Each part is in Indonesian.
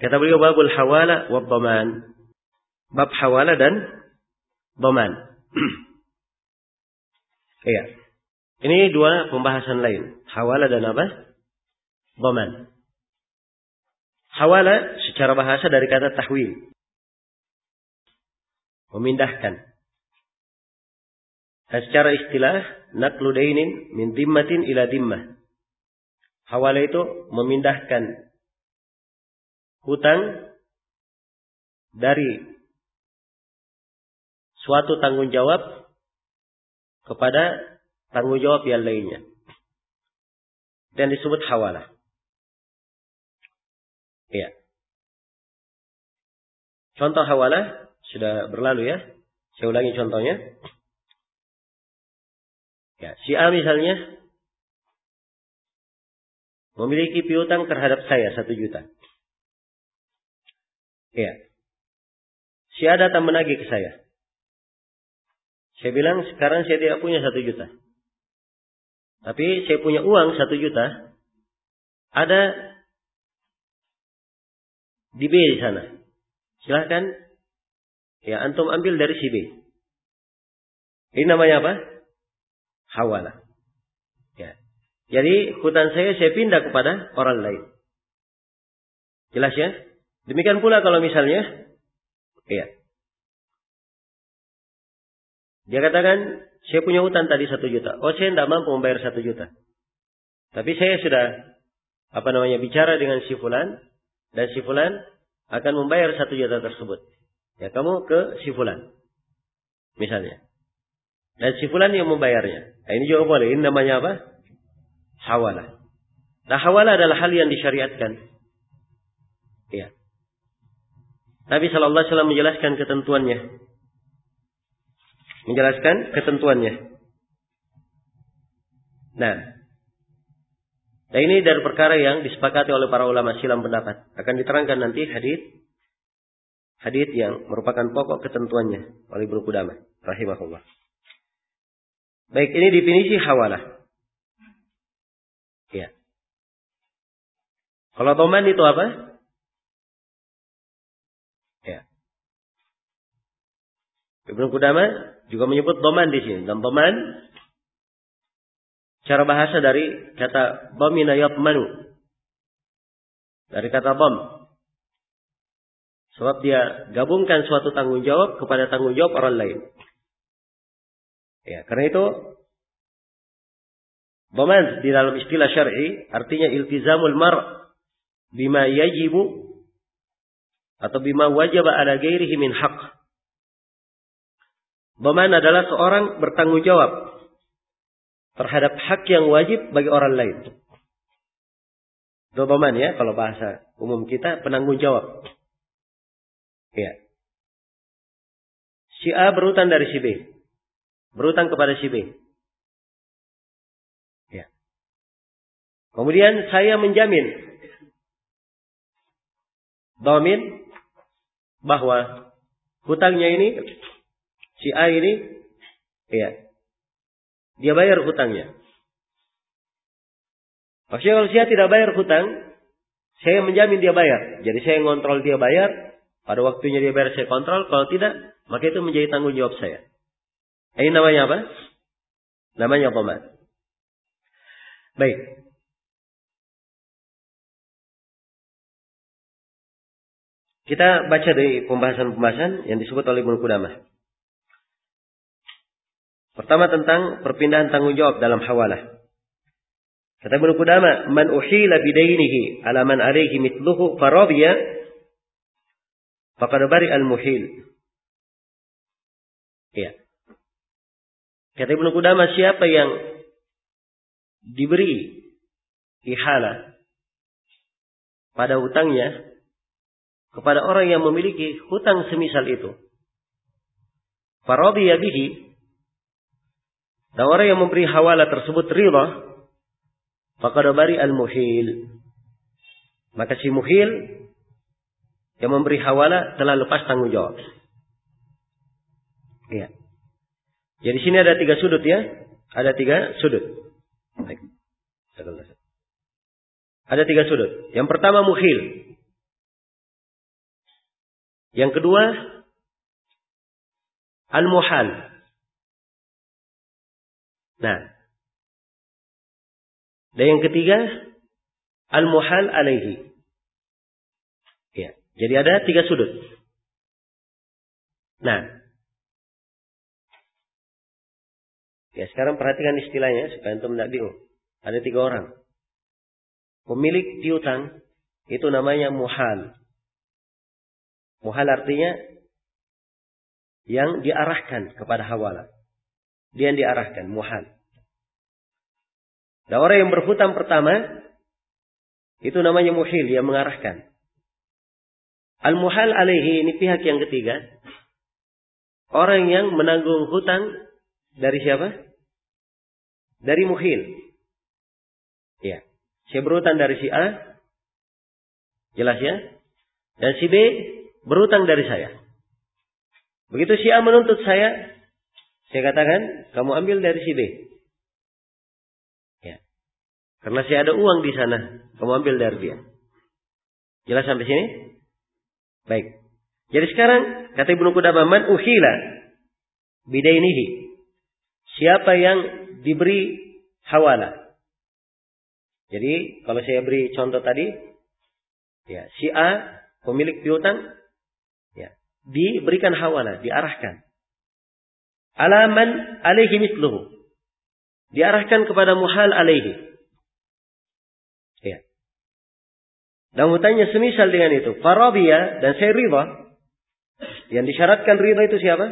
Kata beliau babul hawala wa dhaman. Bab hawala dan dhaman. Iya. Ini dua pembahasan lain. Hawala dan apa? Dhaman. Hawala secara bahasa dari kata tahwil. Memindahkan. Dan secara istilah naqlu dainin min dhimmatin ila dhimmah. Hawala itu memindahkan hutang dari suatu tanggung jawab kepada tanggung jawab yang lainnya. Dan disebut hawala. Iya. Contoh hawala sudah berlalu ya. Saya ulangi contohnya. Ya, si A misalnya memiliki piutang terhadap saya 1 juta. Iya. Si A datang menagih ke saya. Saya bilang sekarang saya tidak punya 1 juta. Tapi saya punya uang 1 juta. Ada di B di sana. Silahkan. Ya, antum ambil dari si B. Ini namanya apa? Hawala. Ya. Jadi hutang saya pindah kepada orang lain. Jelas ya? Demikian pula kalau misalnya. Ya. Dia katakan, saya punya hutang tadi 1 juta. Oh, saya tidak mampu membayar 1 juta. Tapi saya sudah, bicara dengan si fulan. Dan si fulan akan membayar 1 juta tersebut. Ya, kamu ke si fulan. Misalnya. Dan si fulan yang membayarnya. Nah, ini juga boleh. Ini namanya apa? Hawala. Nah, hawala adalah hal yang disyariatkan. Ya. Nabi SAW menjelaskan ketentuannya. Nah, ini dari perkara yang disepakati oleh para ulama silam pendapat. Akan diterangkan nanti hadits yang merupakan pokok ketentuannya oleh Ibnu Qudamah rahimahullah. Baik, ini definisi hawalah. Ya. Kalau dhaman itu apa? Ya. Ibnu Qudamah juga menyebut dhaman di sini. Dan dhaman cara bahasa dari kata dhamina yadmanu. Dari kata dham. Sebab dia gabungkan suatu tanggung jawab kepada tanggung jawab orang lain. Ya, karena itu dhaman di dalam istilah syar'i artinya iltizamul mar' bima yajibu atau bima wajaba ala ghairihi min haqq. Dhaman adalah seorang bertanggung jawab terhadap hak yang wajib bagi orang lain. Itu dhaman ya, kalau bahasa umum kita penanggung jawab. Ya. Si A berutang dari si B. Berutang kepada si B. Ya. Kemudian saya menjamin dhamin bahwa hutangnya ini si A ini ya, dia bayar hutangnya. Maksudnya kalau dia tidak bayar hutang, saya menjamin dia bayar. Jadi saya ngontrol dia bayar. Pada waktunya dia bayar saya kontrol. Kalau tidak, maka itu menjadi tanggung jawab saya. Ini namanya apa? Namanya dhaman. Baik. Kita baca dari pembahasan-pembahasan yang disebut oleh Ibnu Qudamah. Pertama tentang perpindahan tanggung jawab dalam hawalah. Kata Ibnu Qudamah, man uhila bidainihi ala man alaihi mithluhu faradiya faqad bari al-muhil. Ya. Kata Ibnu Qudamah, siapa yang diberi ihala pada hutangnya kepada orang yang memiliki hutang semisal itu, faradiya bihi, dan orang yang memberi hawala tersebut ridha, faqad bari al-muhil, maka si muhil yang memberi hawala telah lepas tanggung jawab. Iya. Jadi sini ada 3 sudut ya. Ada 3 sudut. Baik. Ada 3 sudut. Yang pertama muhil. Yang kedua, al-muhal. Nah, dan yang ketiga, al-muhal alaihi. Ya, jadi ada 3 sudut. Nah, ya sekarang perhatikan istilahnya supaya antum tidak bingung. Ada 3 orang. Pemilik piutang itu namanya muhal. Muhal artinya yang diarahkan kepada hawalah. Dia yang diarahkan, muhal. Dan orang yang berhutang pertama itu namanya muhil, yang mengarahkan. Al-muhal alaihi ini pihak yang ketiga. Orang yang menanggung hutang dari siapa? Dari muhil. Ya. Saya berhutang dari si A. Jelas ya? Dan si B berhutang dari saya. Begitu si A menuntut saya katakan, kamu ambil dari si B. Ya. Karena saya ada uang di sana, kamu ambil dari dia. Jelas sampai sini? Baik. Jadi sekarang, kata Ibnu Qudamah, man uhila bidainihi. Siapa yang diberi hawalah. Jadi, kalau saya beri contoh tadi, ya, si A, pemilik piutang, ya, diberikan hawalah, diarahkan. Alaman alaihi misluhu. Diarahkan kepada muhal alaihi. Ya. Dan hutangnya semisal dengan itu. Faradiya, dan saya ridha. Yang disyaratkan ridha itu siapa?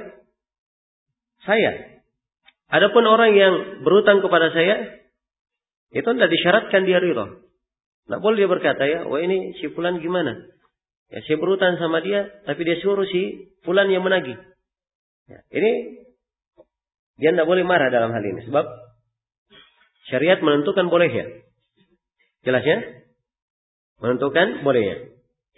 Saya. Adapun orang yang berhutang kepada saya, itu tidak disyaratkan dia ridha. Tidak boleh dia berkata, ya, wah ini si fulan gimana? Ya, saya berhutang sama dia, tapi dia suruh si fulan yang menagih. Ya, ini dia tidak boleh marah dalam hal ini. Sebab syariat menentukan bolehnya. Jelas ya? Menentukan bolehnya.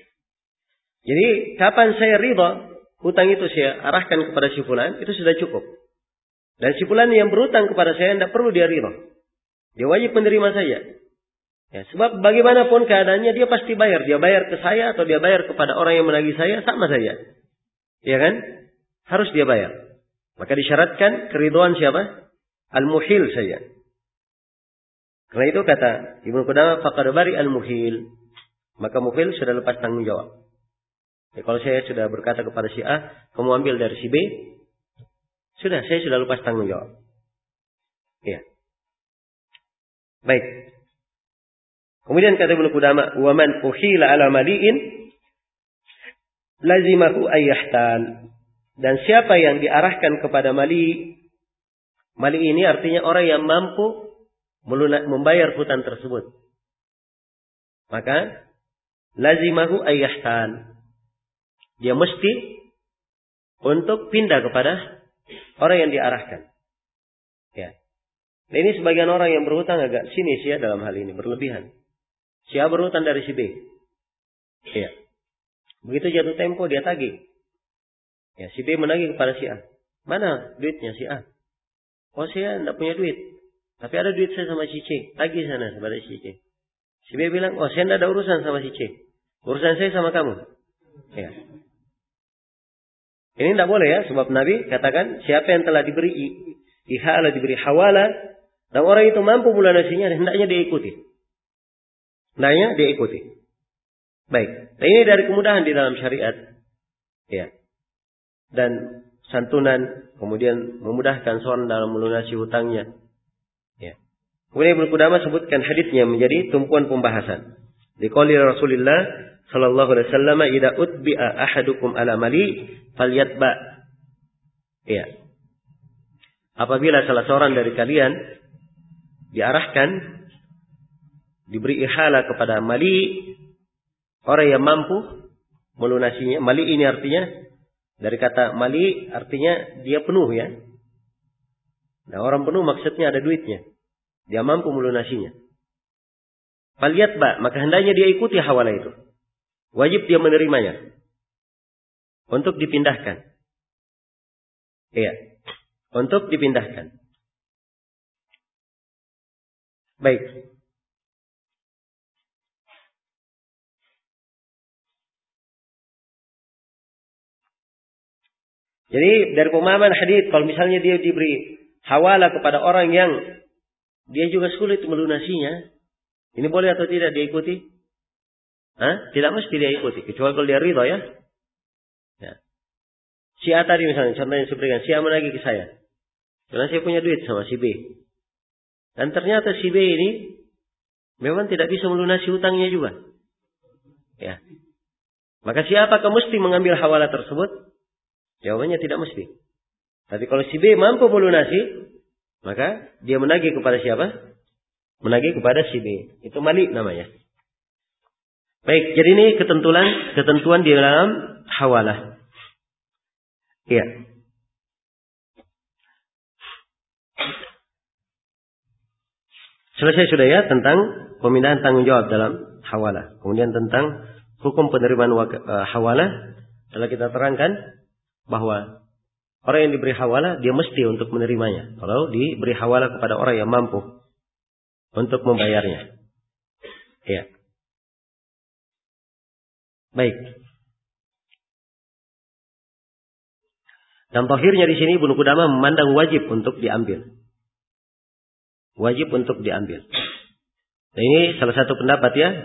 Jadi kapan saya ridha, hutang itu saya arahkan kepada si fulan, itu sudah cukup. Dan si fulan yang berhutang kepada saya tidak perlu dia ridha. Dia wajib menerima saja. Ya, sebab bagaimanapun keadaannya dia pasti bayar. Dia bayar ke saya atau dia bayar kepada orang yang menagih saya, sama saja. Ya kan? Harus dia bayar. Maka disyaratkan keridhaan siapa? Al-muhil saja. Karena itu kata Ibnu Qudamah, faqad bari al-muhil. Maka muhil sudah lepas tanggung jawab. Ya, kalau saya sudah berkata kepada si A, kamu ambil dari si B, sudah, saya sudah lepas tanggung jawab. Ya. Baik. Kemudian kata Ibnu Qudamah, wa man uhila ala mali'in lazimahu ayyahtal. Dan siapa yang diarahkan kepada mali ini artinya orang yang mampu membayar hutang tersebut. Maka lazimahu ayyahtal. Dia mesti untuk pindah kepada orang yang diarahkan. Ya. Nah, ini sebagian orang yang berhutang agak sinis ya dalam hal ini, berlebihan. Si A berhutang dari si B. Ya. Begitu jatuh tempo dia tagih. Ya, si B menagih kepada si A. Mana duitnya si A? Oh, saya tidak punya duit. Tapi ada duit saya sama si C. Tagih sana kepada si C. Si B bilang, oh saya tidak ada urusan sama si C. Urusan saya sama kamu. Ya. Ini tidak boleh ya. Sebab Nabi katakan, siapa yang telah diberi ihala, diberi hawala, dan orang itu mampu melunasinya, hendaknya diikuti. Hendaknya diikuti. Baik. Nah, ini dari kemudahan di dalam syariat. Ya. Dan santunan, kemudian memudahkan seorang dalam melunasi hutangnya. Ya. Kemudian Ibnu Qudamah sebutkan hadisnya menjadi tumpuan pembahasan. Di qauli Rasulullah sallallahu alaihi wasallam, "Idza utbi'a ahadukum ala mali falyatba." Ya. Apabila salah seorang dari kalian diarahkan, diberi ihala kepada mali, orang yang mampu melunasinya. Mali ini artinya, dari kata mali artinya dia penuh ya. Nah, orang penuh maksudnya ada duitnya. Dia mampu melunasinya. Falyatba, maka hendaknya dia ikuti hawalah itu. Wajib dia menerimanya. Untuk dipindahkan. Iya. Untuk dipindahkan. Baik. Jadi dari pemahaman hadits, kalau misalnya dia diberi hawalah kepada orang yang dia juga sulit melunasinya, ini boleh atau tidak dia ikuti? Tidak mesti dia ikuti, kecuali kalau dia ridha ya. Si A tadi misalnya, contohnya saya berikan, si A menagih ke saya. Karena saya punya duit sama si B. Dan ternyata si B ini memang tidak bisa melunasi hutangnya juga. Ya. Maka siapakah mesti mengambil hawalah tersebut? Jawabannya tidak mesti. Tapi kalau si B mampu melunasi, maka dia menagih kepada siapa? Menagih kepada si B. Itu malik namanya. Baik, jadi ini ketentuan di dalam hawalah. Iya. Selesai sudah ya tentang pemindahan tanggung jawab dalam hawalah. Kemudian tentang hukum penerimaan hawalah telah kita terangkan bahwa orang yang diberi hawalah dia mesti untuk menerimanya. Kalau diberi hawalah kepada orang yang mampu untuk membayarnya. Ya. Baik. Dan tohirnya di sini Ibnu Qudamah memandang wajib untuk diambil. Wajib untuk diambil. Nah, ini salah satu pendapat ya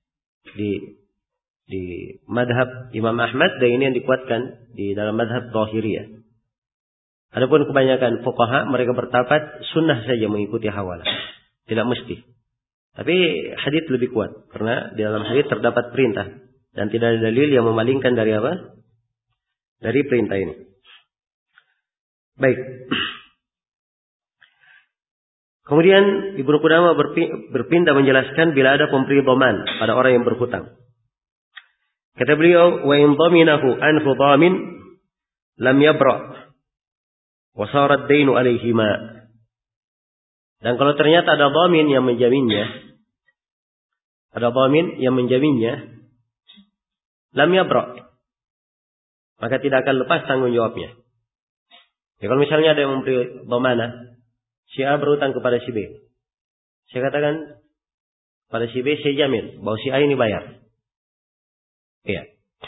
di madhab Imam Ahmad, dan ini yang dikuatkan di dalam madhab Zahiriyah. Adapun kebanyakan fuqaha mereka berpendapat sunnah saja mengikuti hawalah, tidak mesti. Tapi hadits lebih kuat karena di dalam hadits terdapat perintah dan tidak ada dalil yang memalingkan dari apa? Dari perintah ini. Baik. Kemudian Ibnu Qudamah berpindah menjelaskan bila ada pemberi dhaman pada orang yang berhutang. Kata beliau, wa in dhaminahu anhu dhamin lam yabra wa sara ad-dainu alaihima. Dan kalau ternyata ada dhamin yang menjaminnya, lam yabra, maka tidak akan lepas tanggung jawabnya. Ya, kalau misalnya ada yang memberi dhamanah, si A berhutang kepada si B. Saya katakan pada si B, saya jamin bahwa si A ini bayar. Iya.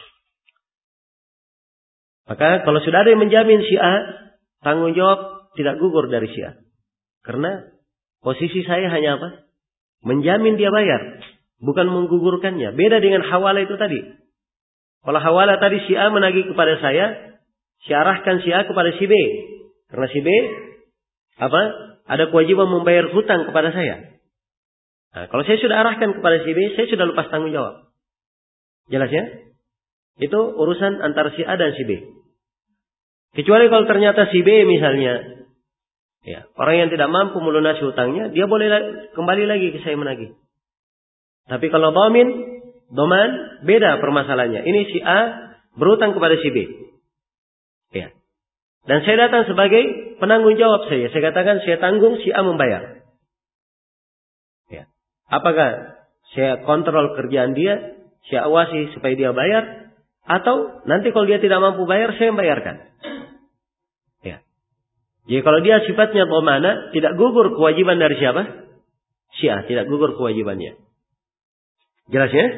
Maka kalau sudah ada yang menjamin si A, tanggung jawab tidak gugur dari si A. Karena posisi saya hanya apa? Menjamin dia bayar, bukan menggugurkannya. Beda dengan hawalah itu tadi. Kalau hawalah tadi si A menagih kepada saya arahkan si A kepada si B. Karena si B ada kewajiban membayar hutang kepada saya. Nah, kalau saya sudah arahkan kepada si B, saya sudah lepas tanggung jawab. Jelas ya? Itu urusan antara si A dan si B. Kecuali kalau ternyata si B misalnya, ya, orang yang tidak mampu melunasi hutangnya, dia boleh kembali lagi ke saya menagih. Tapi kalau dhaman, beda permasalahannya. Ini si A berhutang kepada si B. Ya. Dan saya datang sebagai penanggung jawab saya. Saya katakan saya tanggung, si A membayar. Ya. Apakah saya kontrol kerjaan dia, saya awasi supaya dia bayar, atau nanti kalau dia tidak mampu bayar, saya membayarkan. Ya. Jadi kalau dia sifatnya dhamana, tidak gugur kewajiban dari siapa? Si A, tidak gugur kewajibannya. Jelas ya?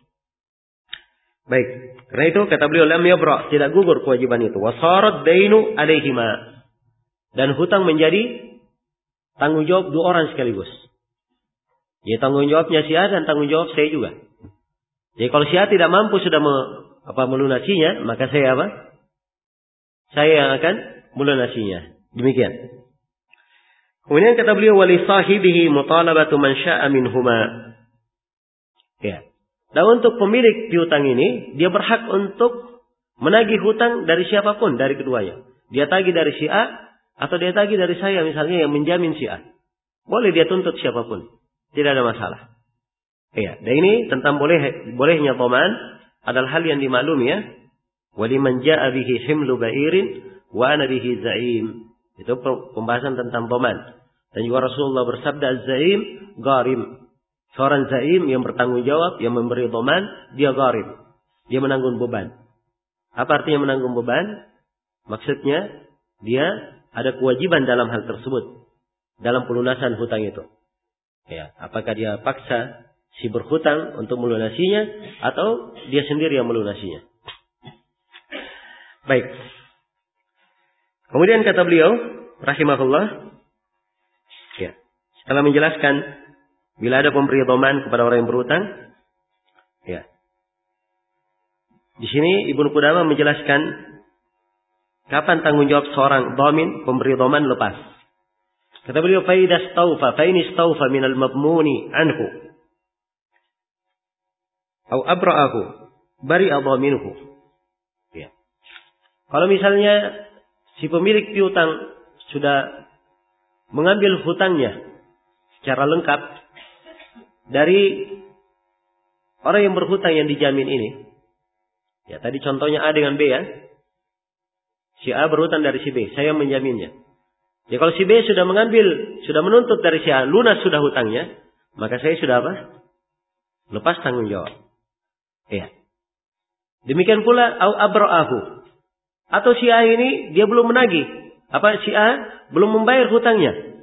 Baik. Karena itu kata beliau lam yabra, tidak gugur kewajiban itu. Wasarat dainu alaihima. Dan hutang menjadi tanggung jawab dua orang sekaligus. Jadi tanggung jawabnya si A dan tanggung jawab saya juga. Jadi kalau si A tidak mampu sudah melunasinya, maka saya apa? Saya yang akan melunasinya. Demikian. Kemudian kata beliau wali sahibihi mutalabatu man syaa minhuma. Ya. Dan untuk pemilik piutang ini, dia berhak untuk menagih hutang dari siapapun, dari keduanya. Dia tagih dari si A, atau dia tagih dari saya misalnya yang menjamin si A. Boleh dia tuntut siapapun. Tidak ada masalah. Ya, dan ini tentang bolehnya dhaman adalah hal yang dimaklumi ya. Waliman jaa bihi himlu ba'irin wa ana bihi za'im. Itu pembahasan tentang dhaman. Dan juga Rasulullah bersabda az-za'im gharim. Seorang zaim yang bertanggung jawab, yang memberi dhaman, dia gharib. Dia menanggung beban. Apa artinya menanggung beban? Maksudnya, dia ada kewajiban dalam hal tersebut. Dalam pelunasan hutang itu. Ya, apakah dia paksa si berhutang untuk melunasinya, atau dia sendiri yang melunasinya. Baik. Kemudian kata beliau, rahimahullah, ya, setelah menjelaskan bila ada pemberi dhaman kepada orang yang berhutang, ya. Di sini Ibnu Qudamah menjelaskan kapan tanggung jawab seorang dhamin, pemberi dhaman lepas. Kata beliau, fa in istawfa min al-mabmuni anhu au abra'ahu bari'a dhaminuhu. Ya. Kalau misalnya si pemilik piutang sudah mengambil hutangnya secara lengkap dari orang yang berhutang yang dijamin ini. Ya, tadi contohnya A dengan B ya. Si A berhutang dari si B, saya menjaminnya. Ya, kalau si B sudah menuntut dari si A, lunas sudah hutangnya, maka saya sudah apa? Lepas tanggung jawab. Ya. Demikian pula au abra'ahu. Atau si A ini dia belum menagih. Si A belum membayar hutangnya.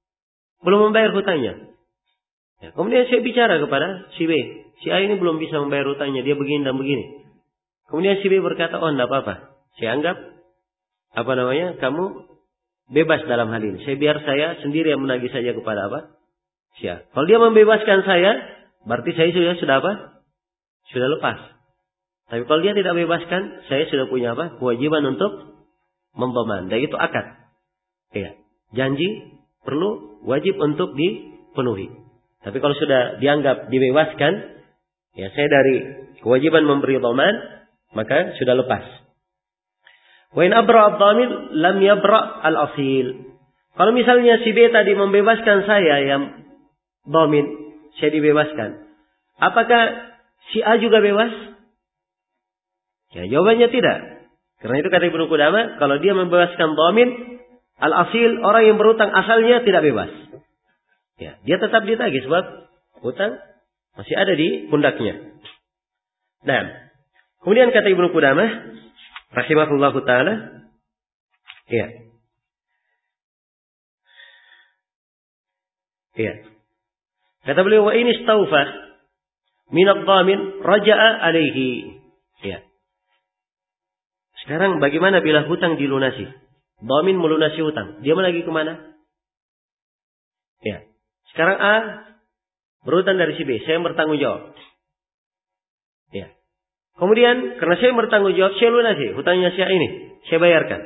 Ya, kemudian saya bicara kepada si B. Si A ini belum bisa membayar hutangnya, dia begini dan begini. Kemudian si B berkata, oh enggak apa-apa. Saya anggap, kamu bebas dalam hal ini. Biar saya sendiri yang menagih saja kepada si A. Kalau dia membebaskan saya, berarti saya sudah sudah lepas. Tapi kalau dia tidak bebaskan, saya sudah punya kewajiban untuk membaman. Dan itu akad. Ya. Janji perlu wajib untuk dipenuhi. Tapi kalau sudah dianggap dibebaskan, ya saya dari kewajiban memberi dhaman, maka sudah lepas. Wa in abra ad-dhamin lam yabra al-asil. Kalau misalnya si B tadi membebaskan saya yang dhamin, saya dibebaskan. Apakah si A juga bebas? Ya, jawabannya tidak. Karena itu kata Ibnu Qudamah, kalau dia membebaskan dhamin, al-asil, orang yang berhutang asalnya tidak bebas. Ya, dia tetap ditagih sebab hutang masih ada di pundaknya. Nah, kemudian kata Ibnu Qudamah rahimahullahu taala, ya. Ya. Kata beliau, wa in istawfa min ad-dhamin raja'a alaihi. Ya. Sekarang bagaimana bila hutang dilunasi? Dhamin melunasi hutang. Dia menagih kemana? Ya. Sekarang A berhutang dari si B. Saya yang bertanggung jawab. Ya. Kemudian karena saya yang bertanggung jawab, saya lunasi hutangnya si A ini. Saya bayarkan.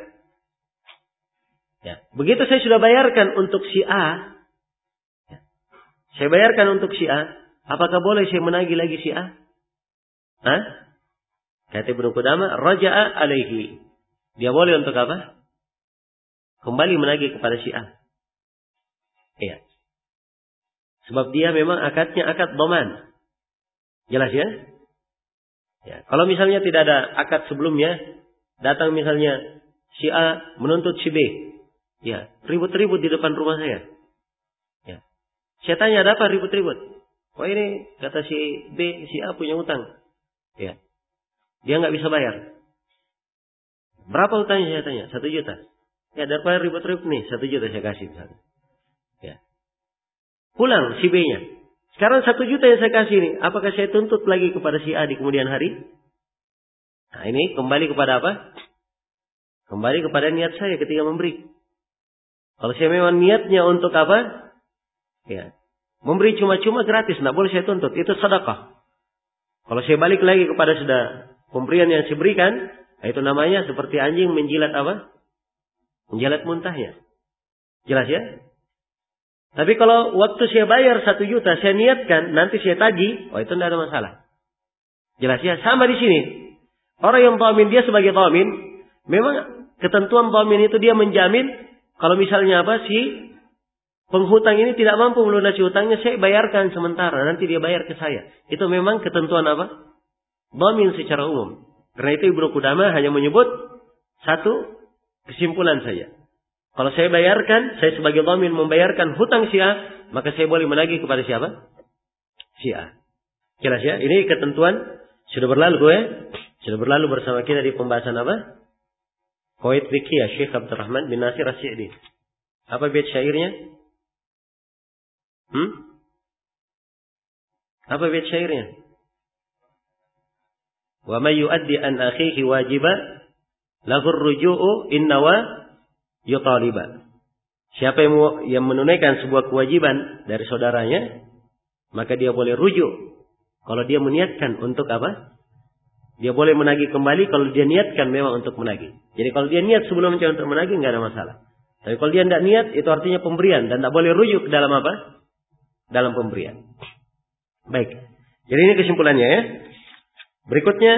Ya. Begitu saya sudah bayarkan untuk si A. Ya. Saya bayarkan untuk si A. Apakah boleh saya menagih lagi si A? Hah? Kata Ibnu Qudamah, raja'a alaihi. Dia boleh untuk apa? Kembali menagih kepada si A. Iya. Sebab dia memang akadnya akad dhaman. Jelas ya? Ya. Kalau misalnya tidak ada akad sebelumnya, datang misalnya si A menuntut si B. Ya, ribut-ribut di depan rumah saya. Ya. Saya tanya, ada apa ribut-ribut? Oh ini kata si B, si A punya utang. Ya. Dia nggak bisa bayar. Berapa utangnya saya tanya? 1 juta. Ya daripada ribut-ribut nih, 1 juta saya kasih misalnya. Ya. Pulang si B-nya. Sekarang 1 juta yang saya kasih ini, apakah saya tuntut lagi kepada si A di kemudian hari? Nah ini kembali kepada apa? Kembali kepada niat saya ketika memberi. Kalau saya memang niatnya untuk apa? Ya. Memberi cuma-cuma gratis, nggak boleh saya tuntut. Itu sedekah. Kalau saya balik lagi kepada sudah pemberian yang saya berikan, itu namanya seperti anjing menjilat apa? Menjilat muntahnya. Jelas ya? Tapi kalau waktu saya bayar 1 juta, saya niatkan, nanti saya tagih, itu tidak ada masalah. Jelas ya? Sama di sini. Orang yang dhamin, dia sebagai dhamin, memang ketentuan dhamin itu dia menjamin, kalau misalnya si penghutang ini tidak mampu melunasi hutangnya, saya bayarkan sementara, nanti dia bayar ke saya. Itu memang ketentuan apa? Dhamin secara umum. Karena itu Ibnu Qudamah hanya menyebut satu kesimpulan saja. Kalau saya bayarkan, saya sebagai dhamin membayarkan hutang si A, maka saya boleh menagih kepada siapa? Si A. Jelas ya? Ini ketentuan sudah berlalu ya? Sudah berlalu bersama kita di pembahasan apa? Qawaid Fiqhiyah Syekh Abdurrahman bin Nasir As-Sa'di. Apa bait syairnya? Apa bait syairnya? Wa may yu'addi an akhihi wajiba lahu ar-ruju'u in nawa yutaliba. Siapa yang menunaikan sebuah kewajiban dari saudaranya, maka dia boleh rujuk. Kalau dia meniatkan untuk apa? Dia boleh menagih kembali kalau dia niatkan memang untuk menagih. Jadi kalau dia niat sebelumnya untuk menagih, nggak ada masalah. Tapi kalau dia tidak niat, itu artinya pemberian. Dan tidak boleh rujuk dalam apa? Dalam pemberian. Baik. Jadi ini kesimpulannya ya. Berikutnya.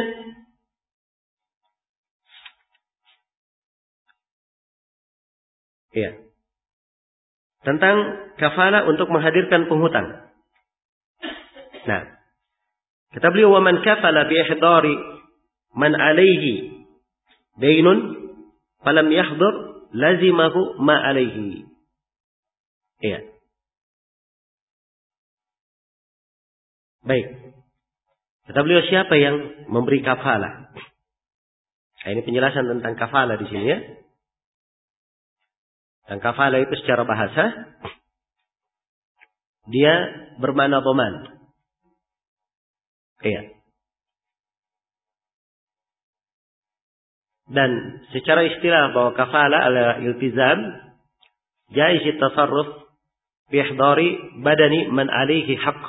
Iya. Tentang kafalah untuk menghadirkan penghutang. Nah. Kata beliau, wa man kafala bi ihdari man alaihi dainun falam yahdur lazimahu ma alaihi. Iya. Baik. Kata beliau, siapa yang memberi kafalah? Nah, ini penjelasan tentang kafalah di sini ya. Dan kafalah itu secara bahasa dia bermakna dhaman. Iya. Dan secara istilah bahwa kafalah adalah iltizam jaiz at-tasarruf bi ihdari badani man alaihi haqq.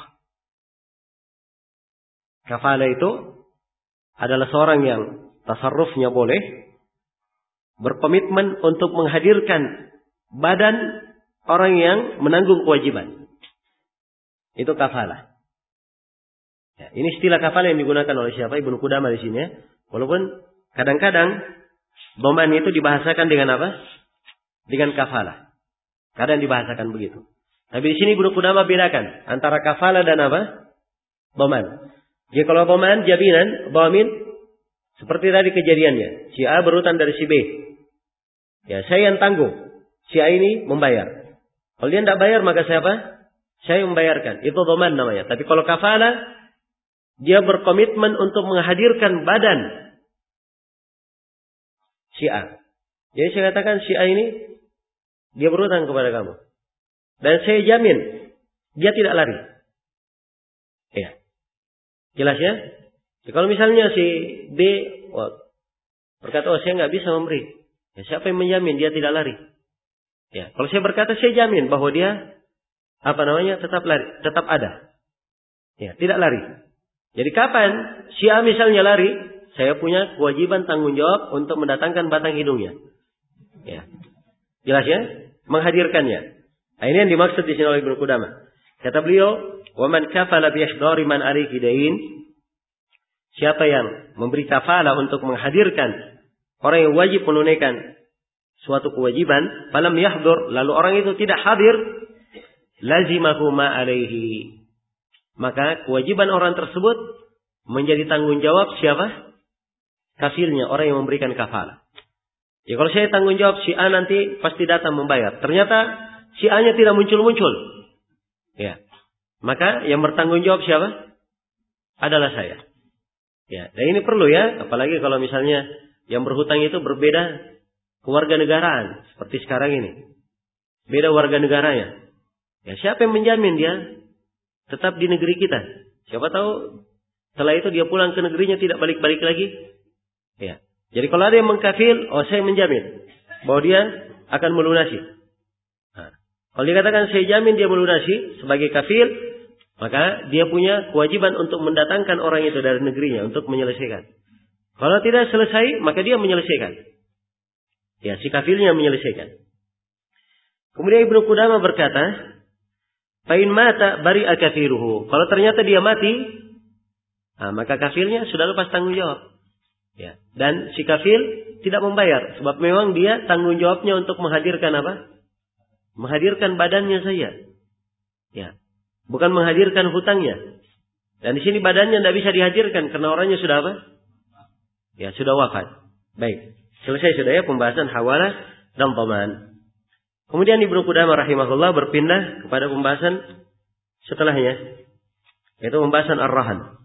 Kafalah itu adalah seorang yang tasarrufnya boleh berkomitmen untuk menghadirkan badan orang yang menanggung kewajiban. Itu kafalah. Ya, ini istilah kafalah yang digunakan oleh siapa? Ibnu Qudamah di sini ya. Walaupun kadang-kadang dhaman itu dibahasakan dengan apa? Dengan kafalah. Kadang dibahasakan begitu. Tapi di sini Ibnu Qudamah bedakan antara kafalah dan apa? Dhaman. Jadi kalau dhaman jaminan, dhamin seperti tadi kejadiannya. Si A berhutang dari si B. Ya, saya yang tanggung. Si A ini membayar. Kalau dia tidak bayar maka siapa? Saya membayarkan. Itu dhaman namanya. Tapi kalau kafalah dia berkomitmen untuk menghadirkan badan si A. Jadi saya katakan si A ini dia berhutang kepada kamu. Dan saya jamin dia tidak lari. Ya. Jelas ya? Jadi kalau misalnya si B berkata, saya nggak bisa memberi. Ya, siapa yang menjamin dia tidak lari? Ya. Kalau saya berkata, saya jamin bahwa dia tetap lari, tetap ada. Ya, tidak lari. Jadi kapan si A misalnya lari, saya punya kewajiban tanggung jawab untuk mendatangkan batang hidungnya. Ya. Jelas ya? Menghadirkannya. Nah, ini yang dimaksud di sini oleh Ibnu Qudamah. Kata beliau, "Wa man kafala bi ihdari man alaihi dain." Siapa yang memberi kafalah untuk menghadirkan orang yang wajib menunaikan suatu kewajiban, falam yahdur, lalu orang itu tidak hadir, lazimahu ma alaihi. Maka kewajiban orang tersebut menjadi tanggung jawab siapa? Kafilnya, orang yang memberikan kafalah. Ya, kalau saya tanggung jawab si A nanti pasti datang membayar. Ternyata si A-nya tidak muncul-muncul. Ya. Maka yang bertanggung jawab siapa? Adalah saya. Ya, dan ini perlu ya, apalagi kalau misalnya yang berhutang itu berbeda kewarganegaraan seperti sekarang ini. Beda warga negaranya. Ya, siapa yang menjamin dia tetap di negeri kita? Siapa tahu setelah itu dia pulang ke negerinya tidak balik-balik lagi. Ya. Jadi kalau ada yang mengkafil, saya menjamin bahwa dia akan melunasi. Nah, kalau dikatakan saya jamin dia melunasi sebagai kafil, maka dia punya kewajiban untuk mendatangkan orang itu dari negerinya untuk menyelesaikan. Kalau tidak selesai, maka dia menyelesaikan. Ya, si kafilnya menyelesaikan. Kemudian Ibnu Qudamah berkata, "Fain mata bari'a kafiruhu." Kalau ternyata dia mati, maka kafilnya sudah lepas tanggung jawab. Ya, dan si kafil tidak membayar sebab memang dia tanggung jawabnya untuk menghadirkan apa? Menghadirkan badannya saja. Ya. Bukan menghadirkan hutangnya. Dan di sini badannya tidak bisa dihadirkan karena orangnya sudah apa? Ya, sudah wafat. Baik. Selesai sudah ya pembahasan hawalah dan dhaman. Kemudian Ibnu Qudamah rahimahullah berpindah kepada pembahasan setelahnya, yaitu pembahasan ar-rahan.